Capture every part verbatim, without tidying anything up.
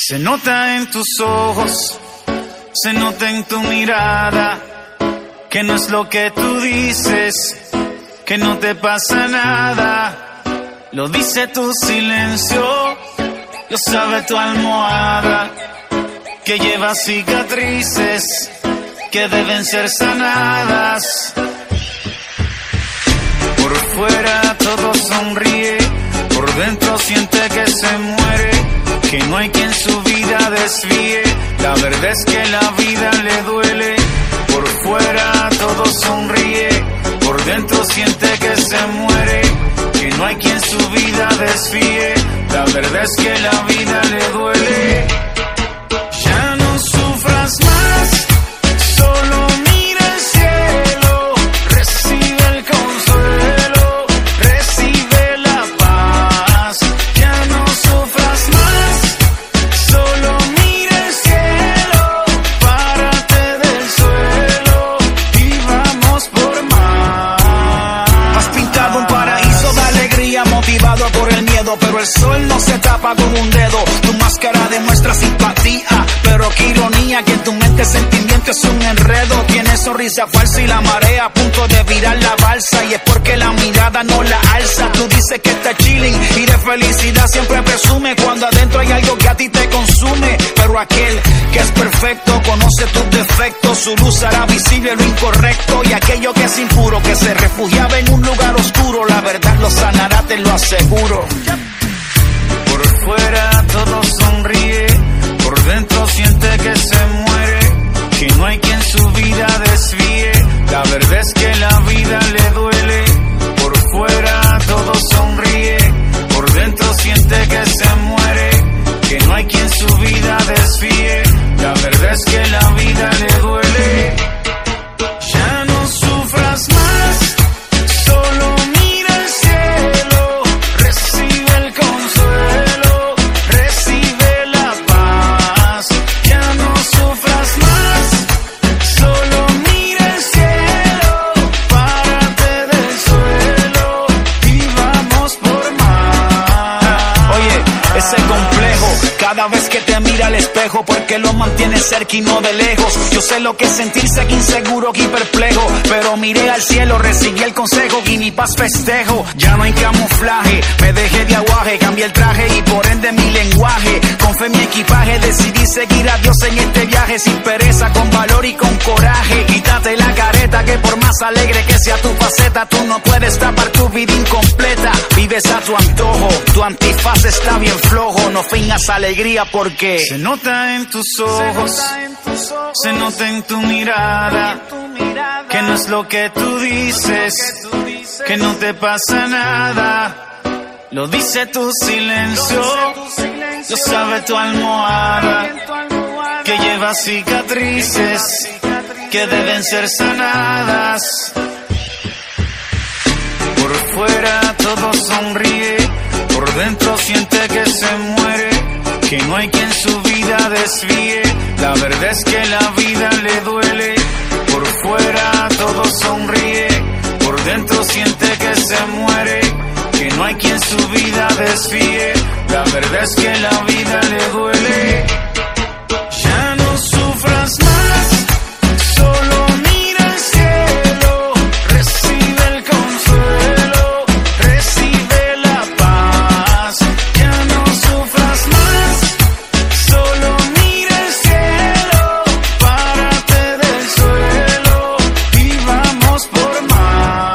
Se nota en tus ojos, se nota en tu mirada, que no es lo que tú dices, que no te pasa nada. Lo dice tu silencio, lo sabe tu almohada, que lleva cicatrices que deben ser sanadas. Por fuera todo sonríe, por dentro siente que se muere, que no hay quien su vida desvíe. La verdad es que la vida le duele. Por fuera todo sonríe, por dentro siente que se muere, que no hay quien su vida desvíe. La verdad es que la vida le duele. Ya no sufras más, solo mira el cielo, recibe el consuelo, recibe la paz. Ya no sufras más, solo mira el cielo, párate del suelo y vamos por más. Has pintado un paraíso de alegría, motivado por el miedo, pero el sol no se tapa con un dedo. Tu máscara demuestra simpatía, pero qué ironía que en tu mente el sentimiento es un enredo. Tienes sonrisa falsa y la marea a punto de virar la balsa, y es porque la mirada no la alza. Tú dices que estás chilling y de felicidad siempre presume, cuando adentro hay algo que a ti te consume. Pero aquel que es perfecto conoce tus defectos, su luz hará visible lo incorrecto, y aquello que es impuro, que se refugiaba en un lugar oscuro, la verdad lo sanará, te lo aseguro. Por fuera todo sonríe, por dentro siente que se muere, que no hay quien su vida desvíe. La verdad es que la vida le duele. Por fuera todo sonríe, por dentro siente que se muere, que no hay quien su vida desvíe. La verdad es que la vida le duele. Ya no sufras más, solo mira el cielo, recibe el consuelo, recibe la paz. Ya no sufras más, solo mira el cielo, párate del suelo y vamos por más. Oye, ese complejo, cada vez que te mira al espejo, porque lo mantienes cerca y no de lejos. Yo sé lo que es sentirse aquí inseguro, aquí perplejo, pero miré al cielo, recibí el consejo y mi paz festejo. Ya no hay camuflaje, me dejé de aguaje, cambié el traje y por ende mi lenguaje. Con fe en mi equipaje decidí seguir a Dios en este viaje, sin pereza, con valor y con coraje. Quítate la careta, que por más alegre que sea tu faceta, tú no puedes tapar tu vida incompleta. Vives a tu antojo, tu antifaz está bien flojo, no finjas alegría porque se nota en tus ojos, se nota en tu mirada, que no es lo que tú dices, que no te pasa nada. Lo dice tu silencio, lo sabe tu almohada, que lleva cicatrices que deben ser sanadas. Por fuera todo sonríe, por dentro siente que se muere, que no hay quien su vida desvíe. La verdad es que la vida le duele. Por fuera todo sonríe, por dentro siente que se muere, que no hay quien su vida desvíe. La verdad es que la vida le duele. Ya no sufras más, solo mira el cielo, recibe el consuelo, recibe la paz. Ya no sufras más, solo mira el cielo, párate del suelo y vamos por más.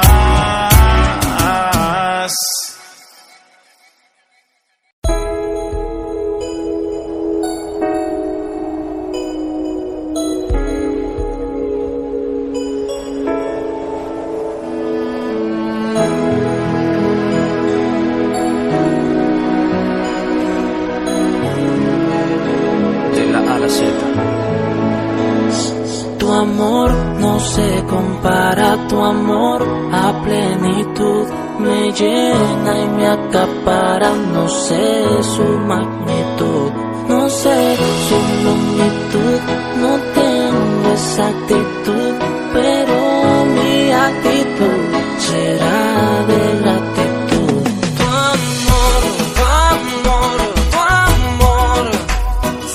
Tu amor no se compara, tu amor a plenitud me llena y me acapara. No sé su magnitud, no sé su longitud, no tengo exactitud, pero mi actitud será de gratitud. Tu amor, tu amor, tu amor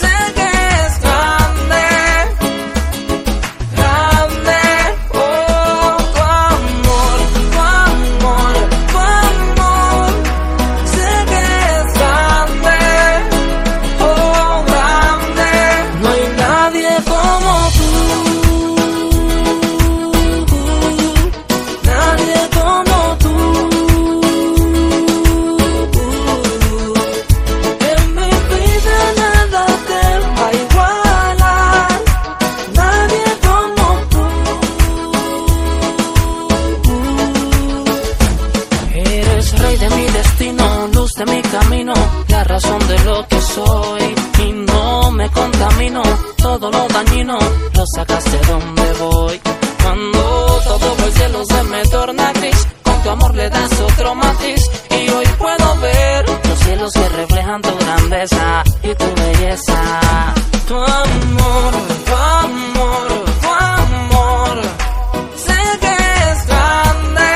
mi destino, luz de mi camino, la razón de lo que soy. Y no me contamino, todo lo dañino lo sacas de donde voy. Cuando todo el cielo se me torna gris, con tu amor le das otro matiz. Y hoy puedo ver los cielos que reflejan tu grandeza y tu belleza. Tu amor, tu amor, tu amor, sé que es grande,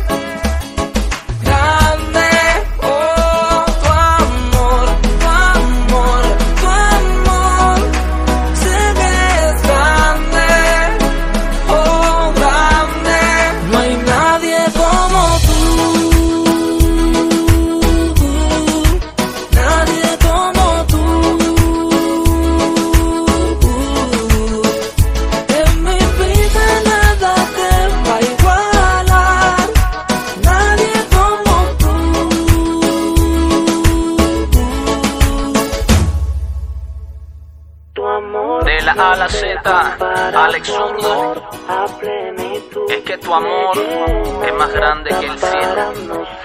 grande. Oh, tu amor, tu amor, tu amor, sé que es grande, oh, grande. No hay nadie como tú, nadie como tú. En mi vida nada te va a igualar, nadie como tú. Tu amor De la A a la Z, Alex Zurdo. a plenitud. Es que tu amor es más grande que el cielo.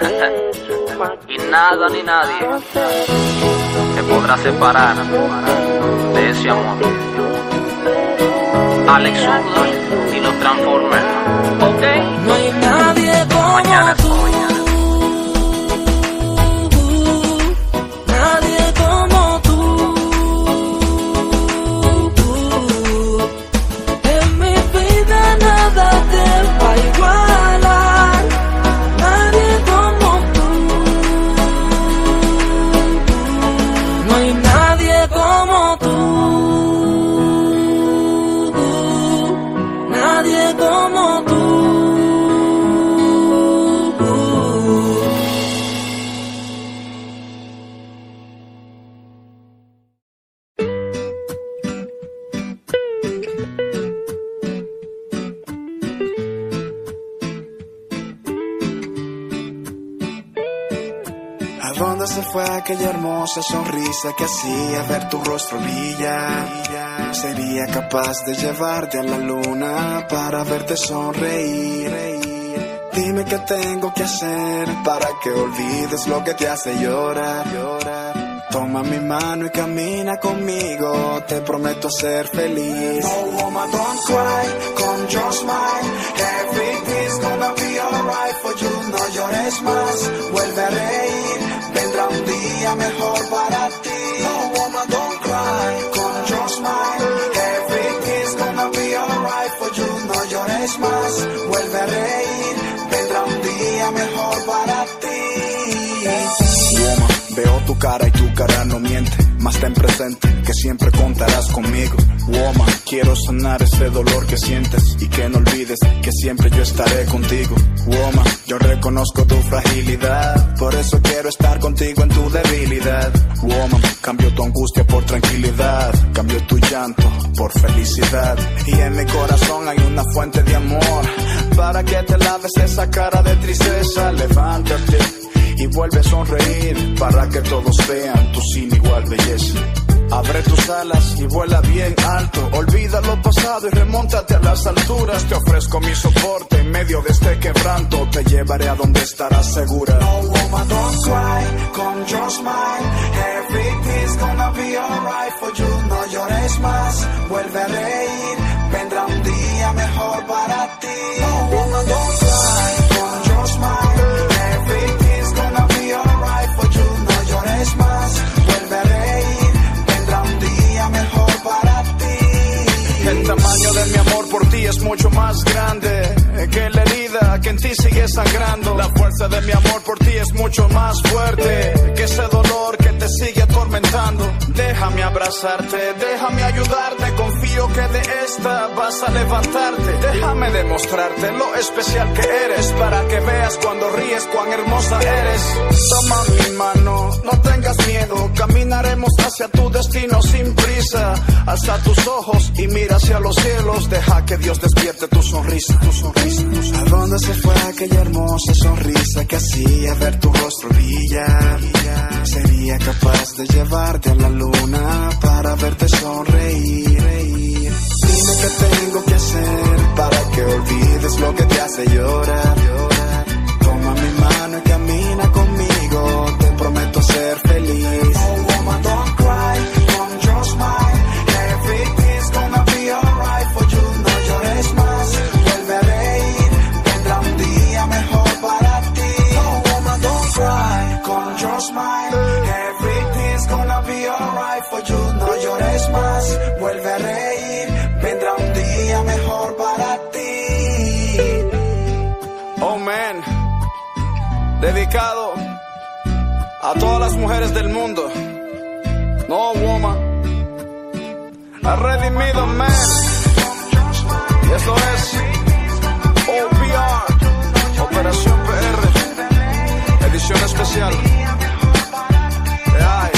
Y nada ni nadie te podrá separar de ese amor. Alex Zurdo y los Transformers. Ok. No hay nadie como Mañana es tú, mañana. nadie como tú. En mi vida nada te va a igualar, nadie como tú. No hay nadie como tú, nadie como tú. ¿A dónde se fue aquella hermosa sonrisa que hacía ver tu rostro brillar? Sería capaz de llevarte a la luna para verte sonreír. Dime qué tengo que hacer para que olvides lo que te hace llorar. Toma mi mano y camina conmigo, te prometo ser feliz. No woman, don't cry, come just smile. Everything's gonna be alright for you. No llores más, vuelve a reír. Vendrá un día mejor para ti. No woman, don't cry, come just smile. Everything's gonna be alright for you. No llores más, vuelve a reír. Vendrá un día mejor para ti. Woman, veo tu cara y tu cara no miente. Más ten presente que siempre contarás conmigo. Woman, quiero sanar ese dolor que sientes y que no olvides que siempre yo estaré contigo. Woman, yo reconozco tu fragilidad, por eso quiero estar contigo en tu debilidad. Woman, cambio tu angustia por tranquilidad, cambio tu llanto por felicidad. Y en mi corazón hay una fuente de amor para que te laves esa cara de tristeza. Levántate y vuelve a sonreír para que todos vean tu sin igual belleza. Abre tus alas y vuela bien alto. Olvida lo pasado y remóntate a las alturas. Te ofrezco mi soporte en medio de este quebranto. Te llevaré a donde estarás segura. No woman, don't cry, come just smile. Everything's gonna be alright for you. No llores más, vuelve a reír. Vendrá un día mejor para ti. No woman, don't cry, come just smile. Everything's gonna be alright for you. No llores más, vuelve a reír. Vendrá un día mejor para ti. El tamaño de mi amor por ti es mucho más grande que la herida que en ti sigue sangrando. La fuerza de mi amor por ti es mucho más fuerte que ese dolor que te sigue atormentando. Déjame abrazarte, déjame ayudarte. Confío que de esta vas a levantarte. Déjame demostrarte lo especial que eres, para que veas cuando ríes cuán hermosa eres. Toma mi mano, no tengas miedo. Caminaremos hacia tu destino sin prisa. Alza tus ojos y mira hacia los cielos. Deja que Dios despierte tu sonrisa, tu sonrisa, tu sonrisa. ¿A dónde se fue aquella hermosa sonrisa que hacía ver tu rostro brillar? Sería capaz de llevarte a la luna para verte sonreír. Dime qué tengo que hacer para que olvides lo que te hace llorar. Toma mi mano y camina conmigo. alright for you, no llores más, vuelve a reír, vendrá un día mejor para ti. Oh man, dedicado a todas las mujeres del mundo. No woman, a redimido man. Y esto es O P R, Operación P R, edición especial. Ay.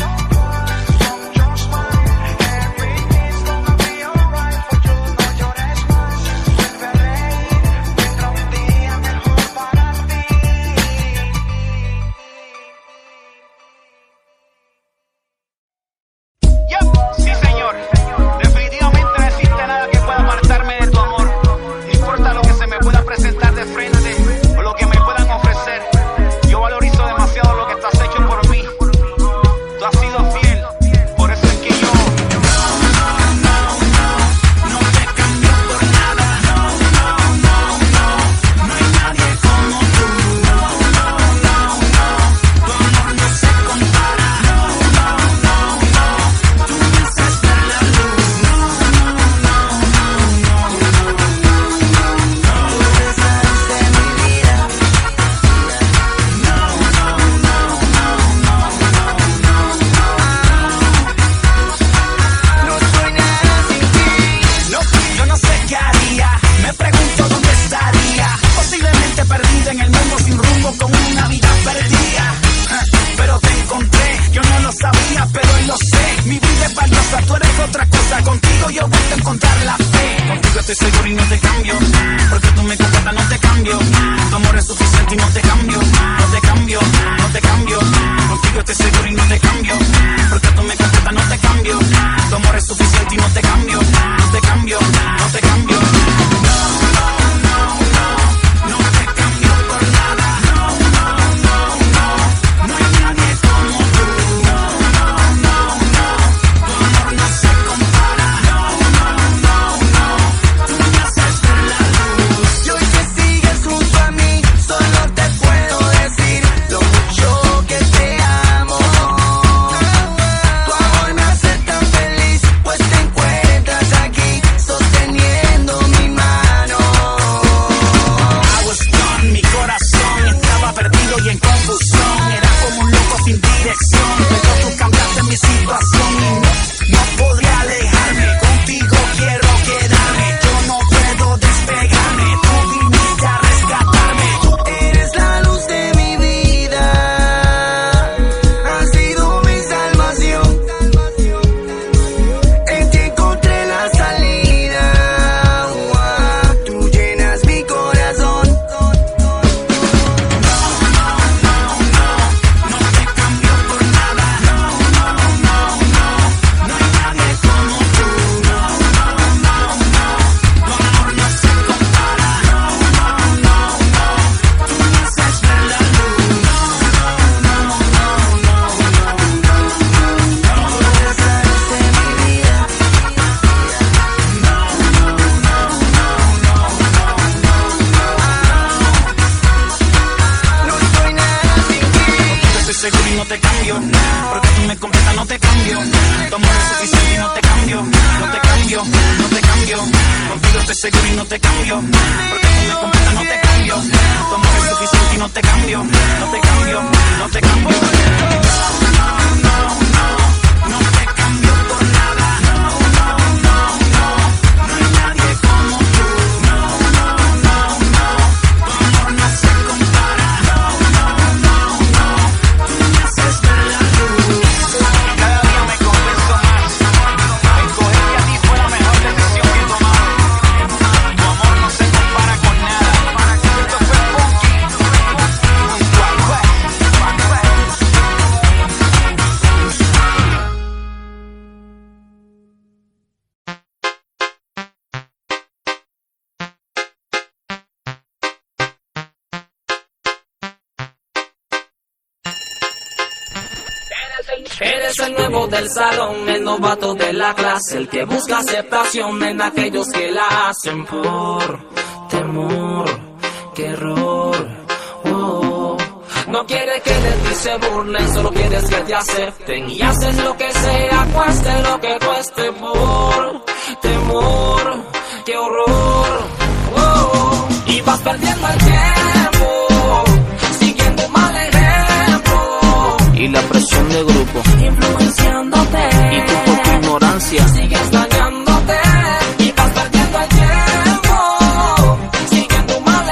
Eres el nuevo del salón, el novato de la clase, el que busca aceptación en aquellos que la hacen por temor. Qué error, oh. No quieres que de ti se burlen, solo quieres que te acepten. Y haces lo que sea, cueste lo que cueste por temor. ¡Qué horror! Oh, y vas perdiendo el tiempo, siguiendo un mal ejemplo. Y la presión de grupo, influenciándote. Y tú por tu ignorancia sigues dañándote. Y vas perdiendo el tiempo, siguiendo un mal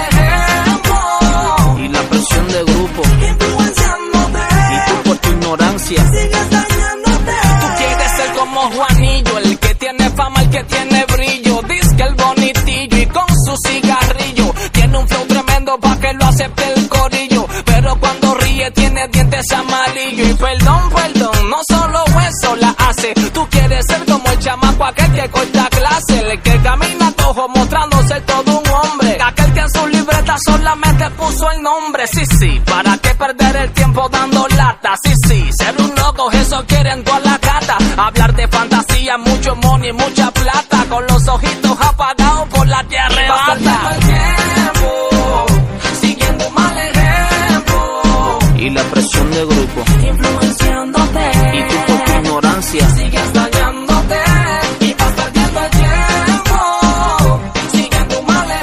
ejemplo. Y la presión de grupo, influenciándote. Y tú por tu ignorancia sigues dañándote. Tú quieres ser como Juanillo, el que tiene fama, el que tiene brillo. Dice que el bonitillo y con su cigarrillo tiene un flow tremendo pa' que lo acepte el corillo. Pero cuando ríe tiene dientes amarillos. Y perdón, perdón, no solo eso la hace. Tú quieres ser como el chamaco aquel que corta clase, el que camina cojo mostrándose todo un hombre, aquel que en su libreta solamente puso el nombre. Sí, sí, ¿para qué perder el tiempo dando lata? Sí, sí, ser un loco, eso quieren toda la cata. Hablar de fantasía, mucho money, mucha plata, con los ojitos apagados por la que arrebata. El tiempo, siguiendo un mal ejemplo. Y la presión de grupo, influenciándote. Y tú por tu ignorancia sigues dañándote. Y vas perdiendo el tiempo, siguiendo un mal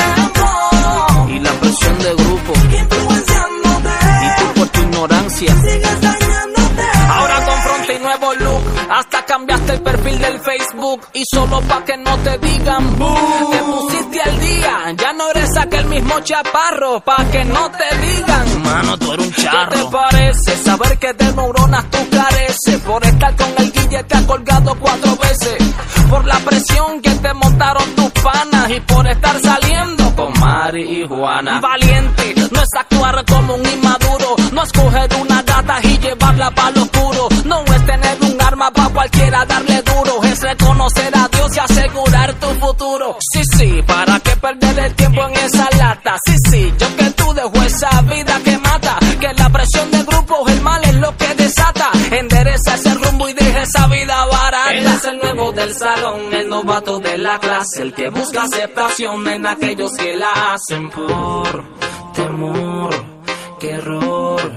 ejemplo. Y la presión de grupo, influenciándote. Y tú por tu ignorancia sigues dañándote. Ahora confronta y nuevo look, hasta cambiaste el perfil del Facebook. Y solo pa' que no te digan boo, te pusiste al día, ya no eres aquel mismo chaparro. Pa' que no te digan, mano, tú eres un charro. ¿qué te parece saber que de neuronas tú careces? Por estar con el guille te ha colgado cuatro veces. Por la presión que te montaron tus panas. Y por estar saliendo con Mari y Juana. Valiente no es actuar como un inmaduro, no es coger una gata y llevarla pa' lo oscuro. No es tener un arma pa' cualquiera darle duro, es reconocer a Dios y asegurar tu futuro. Sí, sí, ¿para qué perder el tiempo en esa lata? Sí, sí, yo que tú dejo esa vida que mata. Que la presión de grupos, el mal es lo que desata. Endereza ese rumbo y deja esa vida barata. Él es el nuevo del salón, el novato de la clase, el que busca aceptación en aquellos que la hacen por temor. ¡Qué error!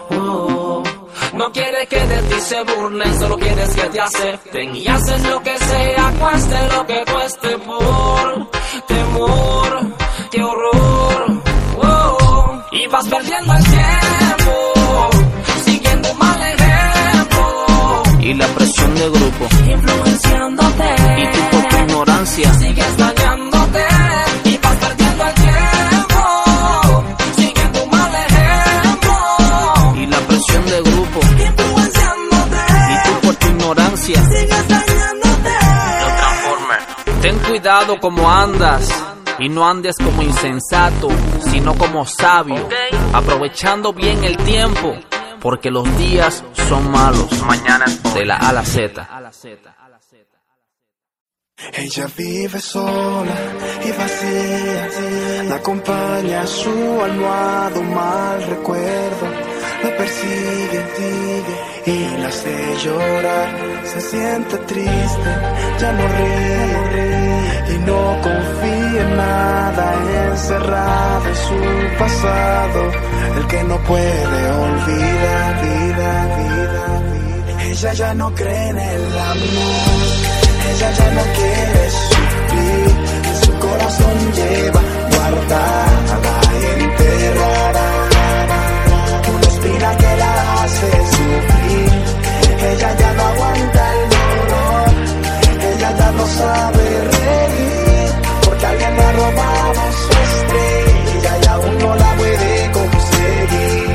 Oh. No quieres que de ti se burlen, solo quieres que te acepten. Y haces lo que sea, cueste lo que cueste por temor. ¡Qué horror! Oh. Y vas perdiendo el tiempo, siguiendo un mal ejemplo. Y la presión de grupo, influenciándote. Y tú por tu ignorancia sigues dañándote. Y vas perdiendo el tiempo, siguiendo un mal ejemplo. Y la presión de grupo, influenciándote. Y tú por tu ignorancia sigues dañándote. No transformes. Ten cuidado como andas, y no andes como insensato, sino como sabio, aprovechando bien el tiempo, porque los días son malos. Mañana es de la A a la Z. Ella vive sola y vacía, la acompaña su almohada un mal recuerdo, la persigue, sigue y la hace llorar. Se siente triste, ya no ríe y no confía en nada, encerrado en su pasado, el que no puede olvidar. Vida, vida, vida. Ella ya no cree en el amor, ella ya no quiere sufrir, en su corazón lleva guardada, enterrada, una espina que la hace sufrir. Ella ya no aguanta el dolor, ella ya no sabe reír, porque alguien le ha robado su estrella y aún no la puede conseguir.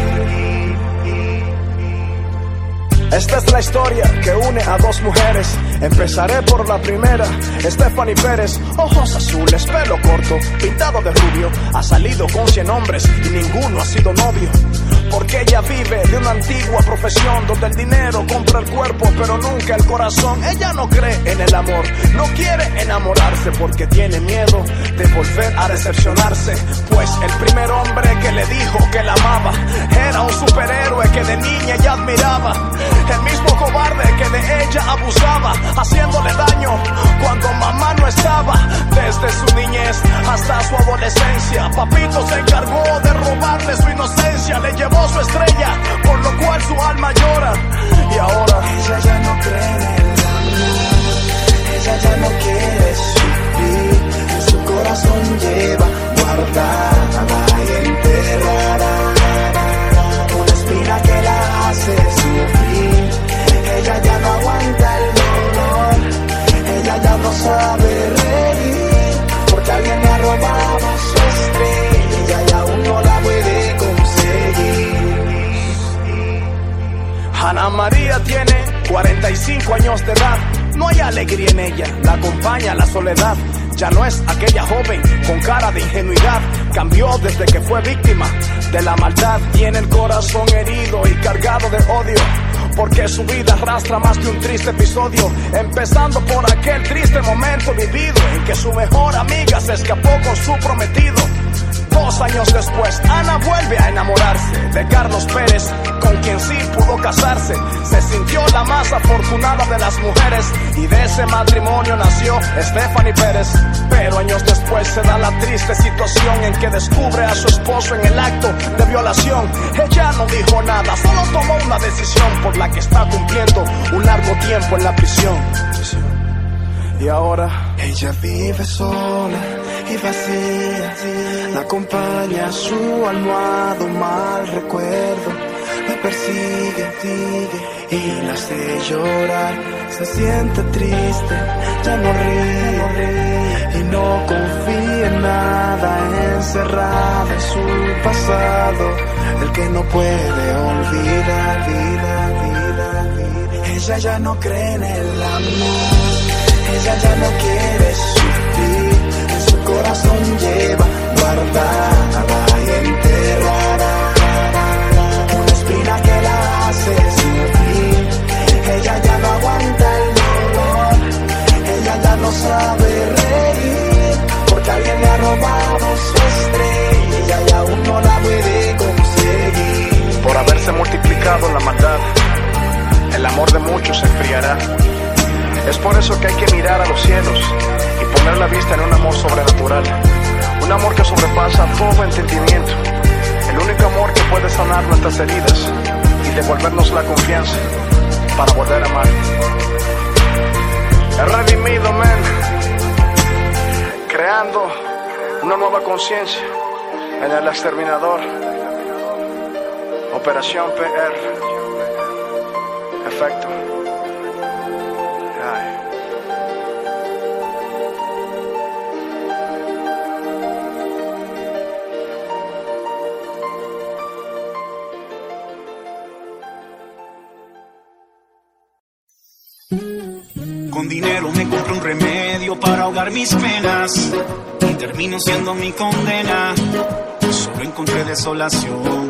Esta es la historia que une a dos mujeres. Empezaré por la primera, Stephanie Pérez. Ojos azules, pelo corto, pintado de rubio. Ha salido con cien hombres y ninguno ha sido novio. Porque ella vive de una antigua profesión donde el dinero compra el cuerpo pero nunca el corazón. Ella no cree en el amor, no quiere enamorarse porque tiene miedo de volver a decepcionarse. Pues el primer hombre que le dijo que la amaba era un superhéroe que de niña ella admiraba. El mismo cobarde que de ella abusaba, haciéndole daño cuando mamá no estaba. Desde su niñez hasta su adolescencia, papito se encargó de robarle su inocencia. Le llevó su estrella, por lo cual su alma llora. Y ahora ella ya no cree en el amor, ella ya no quiere sufrir. En su corazón lleva guardada y enterrada una espina que la hace sufrir. Ella ya no aguanta el dolor, ella ya no sabe reír, porque alguien le ha robado su estrella y aún no la puede conseguir. Ana María tiene cuarenta y cinco años de edad. No hay alegría en ella, la acompaña la soledad. Ya no es aquella joven con cara de ingenuidad. Cambió desde que fue víctima de la maldad. Tiene el corazón herido y cargado de odio, porque su vida arrastra más que un triste episodio. Empezando por aquel triste momento vivido en que su mejor amiga se escapó con su prometido. Dos años después, Ana vuelve a enamorarse de Carlos Pérez, con quien sí pudo casarse. Se sintió la más afortunada de las mujeres, y de ese matrimonio nació Stephanie Pérez. Pero años después se da la triste situación en que descubre a su esposo en el acto de violación. Ella no dijo nada, solo tomó una decisión por la que está cumpliendo un largo tiempo en la prisión. Y ahora ella vive sola y vacía, la acompaña su almohada un mal recuerdo, la persigue, sigue y la hace llorar. Se siente triste, ya no ríe y no confía en nada, encerrada en su pasado, el que no puede olvidar. Vida, vida, vida. Ella ya no cree en el amor, ella ya no quiere sufrir. En su corazón lleva guardada y enterrada una espina que la hace sufrir. Ella ya no aguanta el dolor, ella ya no sabe reír, porque alguien le ha robado su estrella y aún no la puede conseguir. por haberse multiplicado la maldad, el amor de muchos se enfriará. Es por eso que hay que mirar a los cielos y poner la vista en un amor sobrenatural, un amor que sobrepasa todo entendimiento, el único amor que puede sanar nuestras heridas y devolvernos la confianza para volver a amar. El redimido, man, creando una nueva conciencia en el exterminador. Operación P R. Efecto. Ay. Con dinero me compro un remedio para ahogar mis penas y termino siendo mi condena. Solo encontré desolación.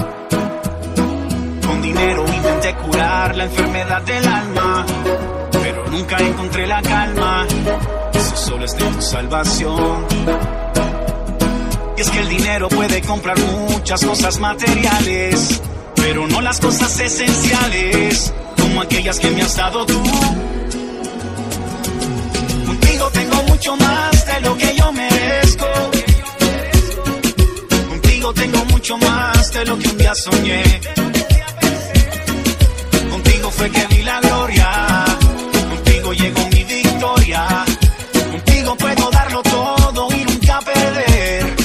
Con dinero intenté curar la enfermedad del alma, pero nunca encontré la calma. Eso solo es de tu salvación. Y es que el dinero puede comprar muchas cosas materiales, pero no las cosas esenciales, como aquellas que me has dado tú. Contigo tengo mucho más de lo que yo merezco. Contigo tengo mucho más de lo que un día soñé. Contigo fue que vi la gloria, contigo llegó mi victoria. Contigo puedo darlo todo y nunca perder.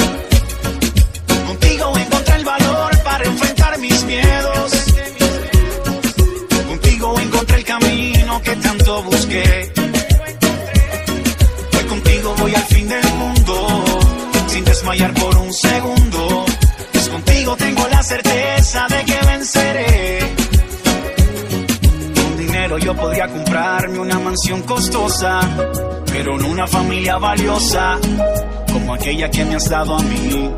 Contigo encontré el valor para enfrentar mis miedos. Contigo encontré el camino que tanto busqué. Hoy contigo voy al fin del mundo, sin desmayar por un segundo. Pues contigo tengo la certeza de que venceré. Con dinero yo podría comprarme una mansión costosa, pero no una familia valiosa como aquella que me has dado a mí.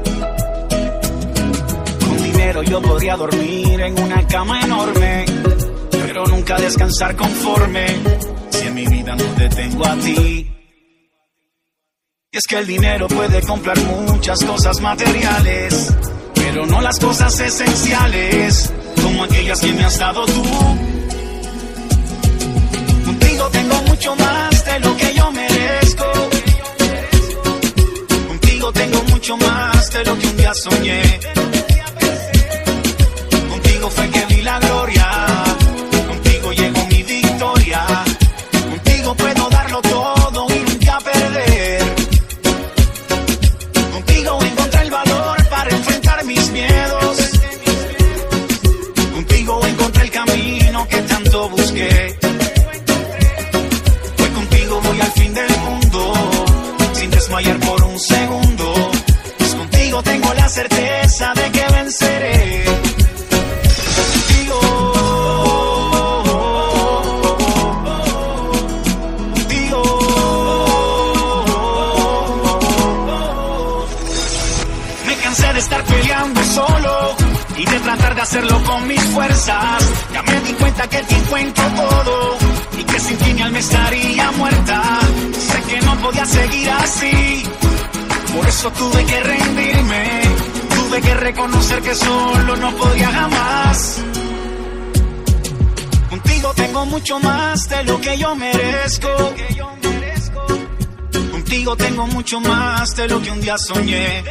Con dinero yo podría dormir en una cama enorme, pero nunca descansar conforme si en mi vida no te tengo a ti. Y es que el dinero puede comprar muchas cosas materiales, pero no las cosas esenciales, como aquellas que me has dado tú. mucho más de lo que yo merezco. Contigo tengo mucho más de lo que un día soñé. Contigo fue que vi la gloria. Contigo llegó mi victoria. Contigo puedo darlo todo y nunca perder. Contigo encontré el valor para enfrentar mis miedos. Contigo encontré el camino que tanto busqué. Fue contigo voy al fin del mundo, sin desmayar por un segundo. Pues contigo tengo la certeza de que venceré. Contigo, contigo. Me cansé de estar peleando solo y de tratar de hacerlo con mis fuerzas. Ya me di cuenta que te encuentro todo y que sin ti mi alma estaría muerta. Sé que no podía seguir así, por eso tuve que rendirme. Tuve que reconocer que solo no podía jamás. Contigo tengo mucho más de lo que yo merezco. Contigo tengo mucho más de lo que un día soñé.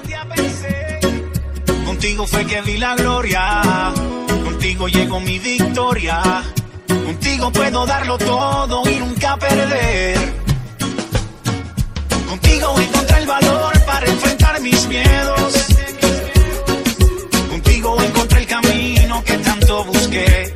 Contigo fue que vi la gloria. Contigo llegó mi victoria. Contigo puedo darlo todo y nunca perder. Contigo encontré el valor para enfrentar mis miedos. Contigo encontré el camino que tanto busqué.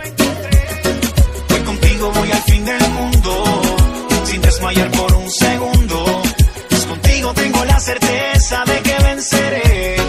Fue contigo voy al fin del mundo, sin desmayar por un segundo. Pues contigo tengo la certeza de que venceré.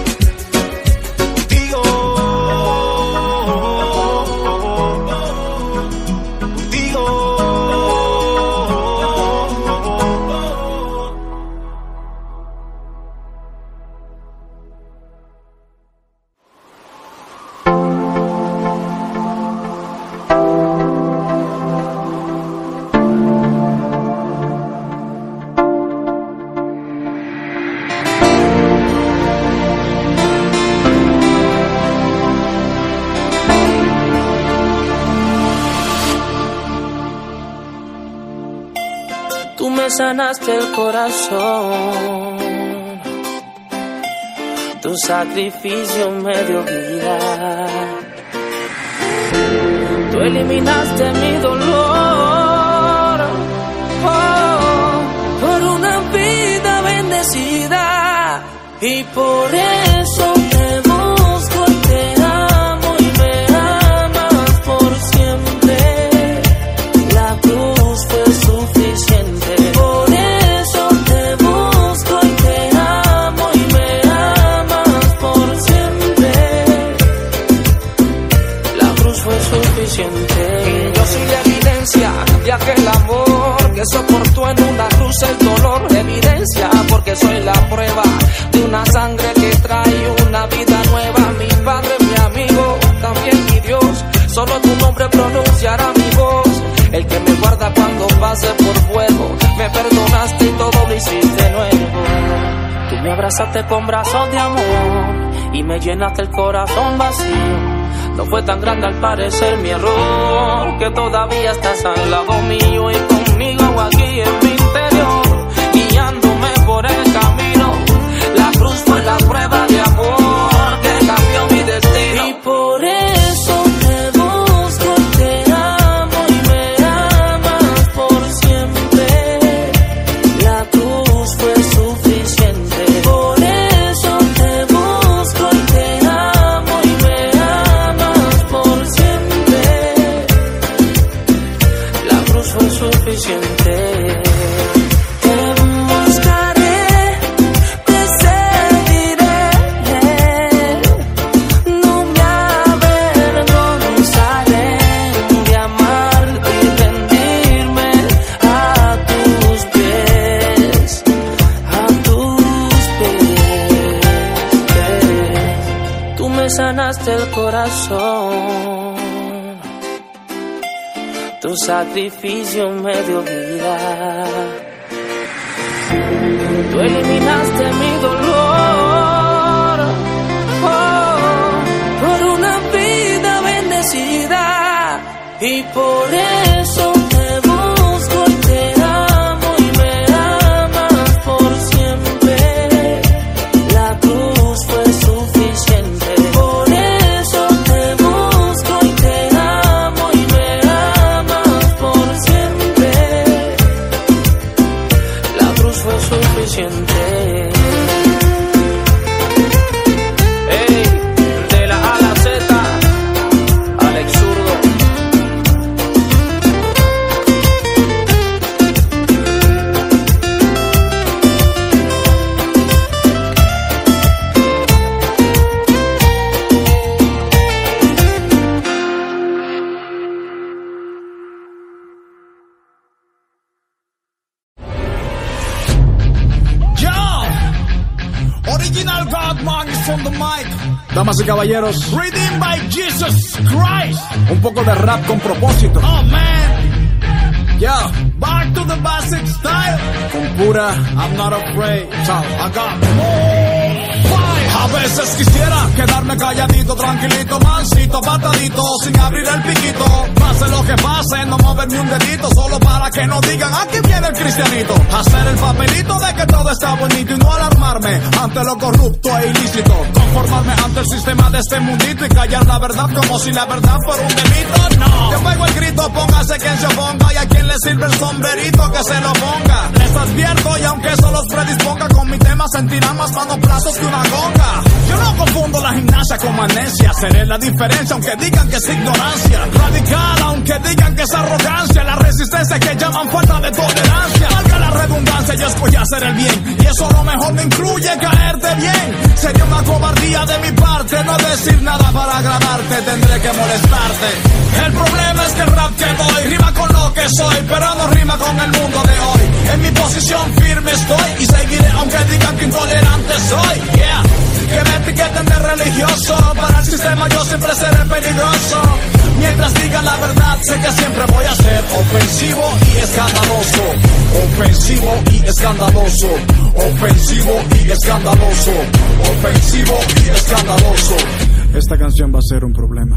Tú me sanaste el corazón, tu sacrificio me dio vida. Tú eliminaste mi dolor, oh, por una vida bendecida. Y por eso te busco y te amo y me amas por siempre. La cruz fue suficiente. Por eso te busco y te amo y me amas por siempre. La cruz fue suficiente. Y yo soy la evidencia de aquel amor que soportó en una cruz el dolor. Evidencia porque soy la prueba de una sangre que trae una vida nueva. Mi padre, mi amigo, también mi Dios. Solo tu nombre pronunciará mi voz. El que me guarda cuando pase por fuego. Me perdonaste y todo lo hiciste nuevo. Tú me abrazaste con brazos de amor y me llenaste el corazón vacío. No fue tan grande al parecer mi error, que todavía estás al lado mío y conmigo aquí en mi interior, guiándome por el camino. La cruz fue la prueba de amor que cambió mi destino. Y por eso te busco y te amo y me amas por siempre. La cruz fue suficiente. Por eso te busco y te amo y me amas por siempre. La cruz fue suficiente. Te buscaré, te seguiré, no me avergonzaré de amarte y rendirme a tus pies, a tus pies. Tú me sanaste el corazón, tu sacrificio me dio vida. Tú eliminaste mi dolor, oh, por una vida bendecida. Y por eso te busco Damas y caballeros, Redeemed by Jesus Christ. Un poco de rap con propósito. Oh man. Yo, back to the basic style. Con pura I'm not afraid. Chao, I got more fire. A veces quisiera quedarme calladito, tranquilito, mansito, patadito, sin abrir el piquito. Pase lo que pase, no mover ni un dedito, solo para que no digan aquí viene el cristianito. Hacer el papelito de que todo está bonito y no alarmarme ante lo corrupto e ilícito. Conformarme ante el sistema de este mundito y callar la verdad como si la verdad fuera un delito. No, yo pego el grito, póngase quien se oponga, y a quien le sirve el sombrerito que se lo ponga. Les advierto, y aunque eso los predisponga, con mi tema sentirán más manoplazos que una gonga. Yo no confundo la gimnasia con amnesia. Seré la diferencia aunque digan que es ignorancia. Radical aunque digan que es arrogancia. La resistencia que llaman falta de tolerancia. Valga la redundancia, yo escogí hacer el bien, y eso a lo mejor no incluye caerte bien. Sería una cobardía de mi parte no decir nada para agradarte. Tendré que molestarte. El problema es que el rap que doy rima con lo que soy, pero no rima con el mundo de hoy. En mi posición firme estoy y seguiré aunque digan que intolerante soy. Yeah. Que me etiqueten de religioso, para el sistema yo siempre seré peligroso. Mientras digan la verdad, sé que siempre voy a ser ofensivo y escandaloso. Ofensivo y escandaloso. Ofensivo y escandaloso. Ofensivo y escandaloso. Esta canción va a ser un problema.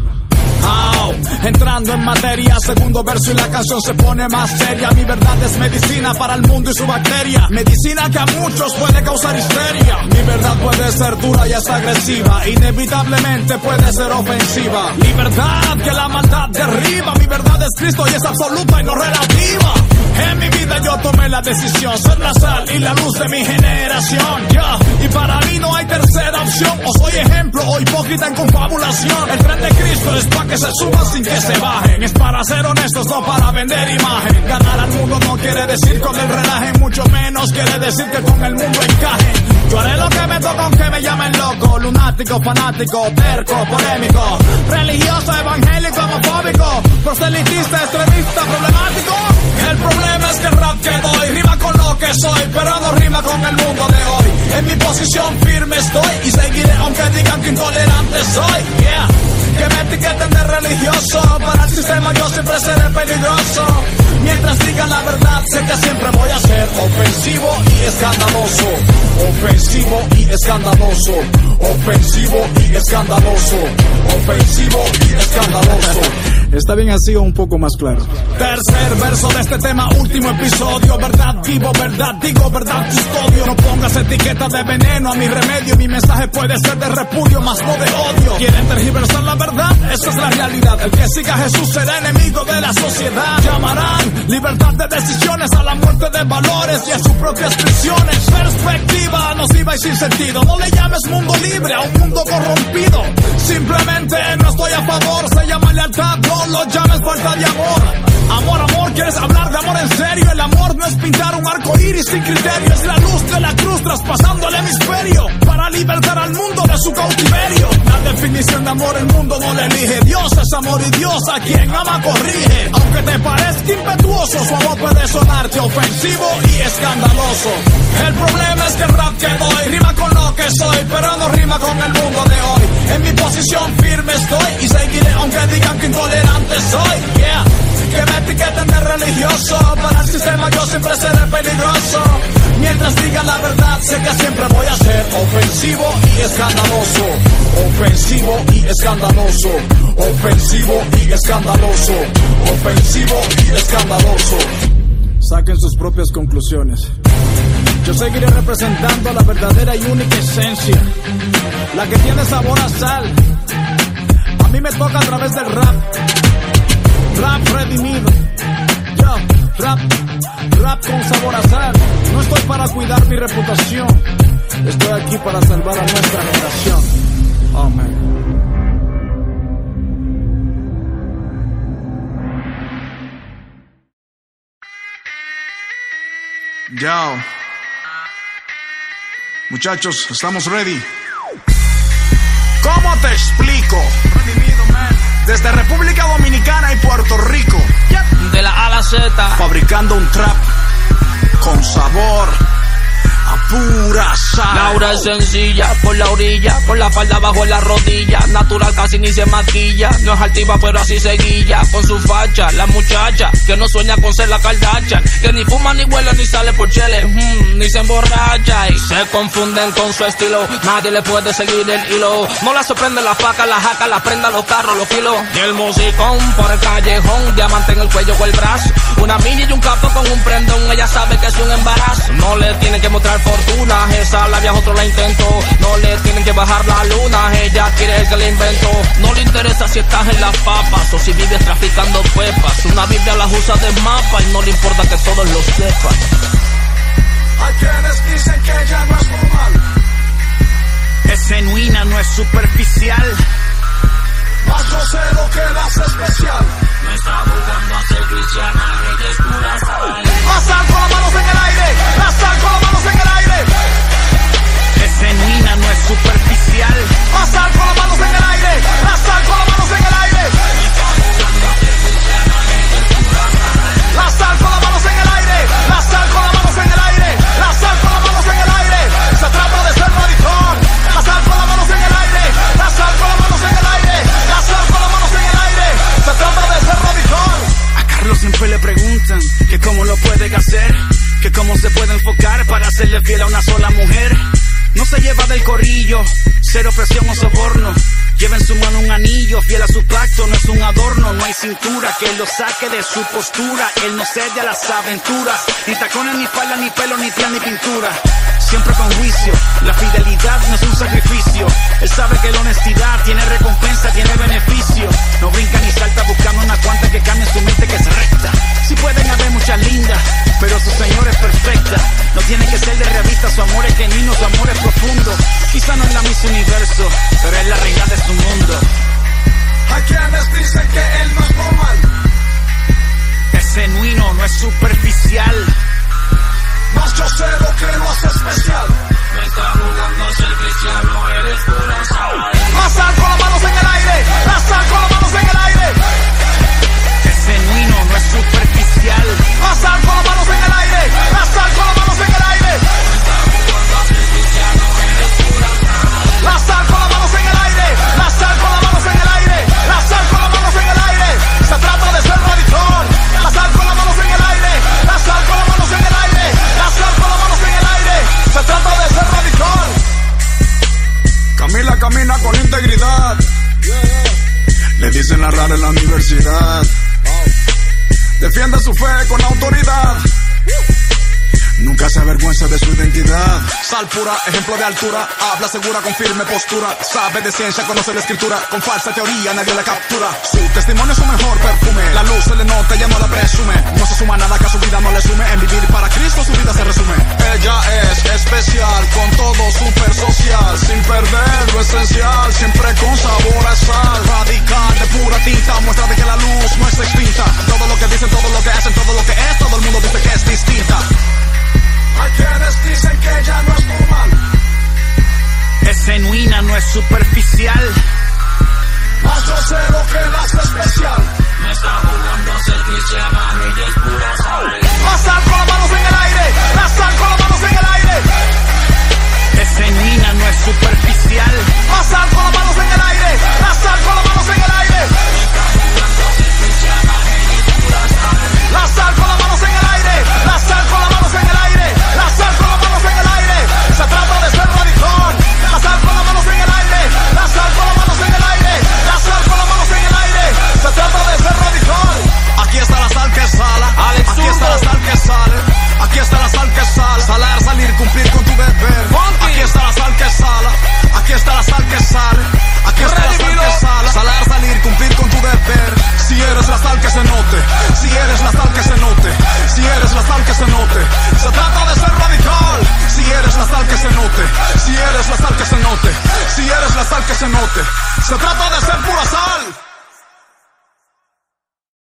Oh, entrando en materia, segundo verso y la canción se pone más seria. Mi verdad es medicina para el mundo y su bacteria. Medicina que a muchos puede causar histeria. Mi verdad puede ser dura y hasta agresiva. Inevitablemente puede ser ofensiva. Libertad que la maldad derriba. Mi verdad es Cristo y es absoluta y no relativa. En mi vida yo tomé la decisión, ser la sal y la luz de mi generación. Yeah. Y para mí no hay tercera opción. O soy ejemplo o hipócrita en confabulación. El tren de Cristo es para que se suban sin que se bajen. Es para ser honestos, no para vender imagen. Ganar al mundo no quiere decir con el relaje, mucho menos quiere decir que con el mundo encaje. Yo haré lo que me toca aunque me llamen loco. Lunático, fanático, terco, polémico, religioso, evangélico, homofóbico, proselitista, extremista, problemático. El problema es que el rap que doy rima con lo que soy, pero no rima con el mundo de hoy. En mi posición firme estoy y seguiré aunque digan que intolerante soy. Yeah. Que me etiqueten de religioso, para el sistema yo siempre seré peligroso. Mientras digan la verdad, sé que siempre voy a ser ofensivo y escandaloso. Ofensivo y escandaloso. Ofensivo y escandaloso. Ofensivo y escandaloso. Está bien así o un poco más claro. Tercer verso de este tema, último episodio. Verdad vivo, verdad digo, verdad custodio. No pongas etiqueta de veneno a mi remedio. Mi mensaje puede ser de repudio, más no de odio. Quieren tergiversar la verdad, esa es la realidad. El que siga a Jesús será enemigo de la sociedad. Llamarán libertad de decisiones a la muerte de valores y a sus propias prisiones. Perspectiva nociva y sin sentido. No le llames mundo libre a un mundo corrompido. Simplemente no estoy a favor. Se llama lealtad, no lo llames falta de amor. Amor, amor, ¿quieres hablar de amor en serio? El amor no es pintar un arco iris sin criterio. Es la luz de la cruz traspasando el hemisferio para libertar al mundo de su cautiverio. La definición de amor el mundo no le elige. Dios es amor y Dios a quien ama corrige. Aunque te parezca impetuoso, su amor puede sonarte ofensivo y escandaloso. El problema es que el rap que doy rima con lo que soy, pero no rima con el mundo de hoy. En mi posición firme estoy y seguiré aunque digan que intolerante soy. Yeah. Que me etiqueten de religioso, para el sistema yo siempre seré peligroso. Mientras digan la verdad, sé que siempre voy a ser ofensivo y escandaloso. Ofensivo y escandaloso. Ofensivo y escandaloso. Ofensivo y escandaloso. Saquen sus propias conclusiones. Yo seguiré representando la verdadera y única esencia, la que tiene sabor a sal. A mí me toca a través del rap. Rap redimido. Yo, rap, rap con sabor a sal. No estoy para cuidar mi reputación. Estoy aquí para salvar a nuestra generación. Amén. Yo. Muchachos, estamos ready. ¿Cómo te explico? Desde República Dominicana y Puerto Rico, de la A a la Z, fabricando un trap con sabor a pura sal. Laura es sencilla, por la orilla, con la falda bajo la rodilla, natural casi ni se maquilla, no es altiva pero así se guilla, con su facha, la muchacha, que no sueña con ser la Kardashian, que ni fuma ni huele ni sale por chele, mm, ni se emborracha, y se confunden con su estilo, nadie le puede seguir el hilo, no la sorprende la faca, la jaca, la prenda, los carros, los kilos, y el musicón por el callejón, diamante en el cuello o el brazo, una mini y un capo con un prendón, ella sabe que es un embarazo, no le tienen que mostrar fortuna, esa la vieja otro la intentó, no le tienen que bajar la luna, ella quiere el que le inventó, no le interesa si estás en las papas o si vives traficando pepas, una biblia las usa de mapa y no le importa que todos lo sepan. Hay quienes dicen que ella no es normal, es genuina, no es superficial, mas yo sé lo que la hace especial. No está jugando a ser cristiana, ella es pura sal. La sal con las manos en el aire, la sal con las manos en el aire. es genuina, no es superficial, La sal con las manos en el aire, la sal con las manos en el aire. La sal con las manos en el aire, la sal con las manos en el aire, la sal con las manos en el aire. Se trata de ser radical. La sal con las manos en el aire, la sal con las manos en el aire, la sal con las manos en el aire. Se trata de ser radical. a Carlos siempre le preguntan que cómo lo pueden hacer, que cómo se puede enfocar para serle fiel a una sola mujer. No se lleva del corrillo, cero presión o soborno. Lleva en su mano un anillo, fiel a su pacto, no es un adorno. No hay cintura que lo saque de su postura. Él no cede a las aventuras, ni tacones, ni falda, ni pelo, ni piel, ni pintura. Siempre con juicio, la fidelidad no es un sacrificio. Él sabe que la honestidad tiene recompensa, tiene beneficio. No brinca ni salta buscando una cuanta que cambie su mente, que es recta. Si pueden haber muchas lindas, pero su señor es perfecta. No tiene que ser de revista, su amor es genuino, su amor es profundo. Quizá no es la Miss Universo, pero es la reina de su mundo. Hay quienes dicen que él no es normal, es genuino, no es superficial, mas yo sé lo que lo hace especial. No está jugando a ser cristiano, eres pura sal. La sal con las manos en el aire, la sal con las manos en el aire. es genuino, no es superficial, La sal con las manos en el aire, la sal con las manos en el aire. La sal con las manos en el aire, la sal con las manos en el aire, la sal con las manos en el aire. Se trata de ser radical. La sal con las manos en el aire, la sal con las manos en el aire, la sal con las manos en el aire. Se trata de ser radical. Camila camina con integridad. Le dicen la rara en la universidad. Defiende su fe con autoridad. Nunca se avergüenza de su identidad. Sal pura, ejemplo de altura. Habla segura con firme postura. Sabe de ciencia, conoce la escritura. Con falsa teoría nadie la captura. Su testimonio es su mejor perfume. La luz se le nota, ella no la presume. No se suma nada que a su vida no le sume. En vivir para Cristo su vida se resume. Ella es especial, con todo súper social. Sin perder lo esencial, siempre con sabor a sal. Radical, de pura tinta, muestra de que la luz no es extinta. Todo lo que dicen, todo lo que hacen, todo lo que es, todo el mundo dice que es distinta. Hay quienes dicen que ella no es normal, es genuina, no es superficial, mas yo sé lo que la hace especial. No está jugando a ser cristiana, ella es pura sal. La sal con las manos en el aire, la sal con las manos en el aire. es genuina, no es superficial, La sal con las manos en el aire, la sal con las manos en el aire. La sal con las manos en el aire, la sal con las manos en el aire, la sal con las manos en el aire. Se trata de ser radical. La sal con las manos en el aire, la sal con las manos en el aire, la sal con las manos en el aire. Se trata de ser radical. Aquí está la sal que sala, Alex aquí está la Zurdo. sal que sale, aquí está la sal que sale, salar, salir, cumplir con tu deber. Funky. Aquí está la sal que sala, aquí está la sal que sale, aquí está la sal que sale, salar, salir, cumplir con tu deber. Si eres la sal que se note, si eres la sal que se note, si eres la sal que se note. Se trata de ser radical. Si eres la sal que se note, si eres la sal que se note, si eres la sal que se note. Se trata de ser pura sal.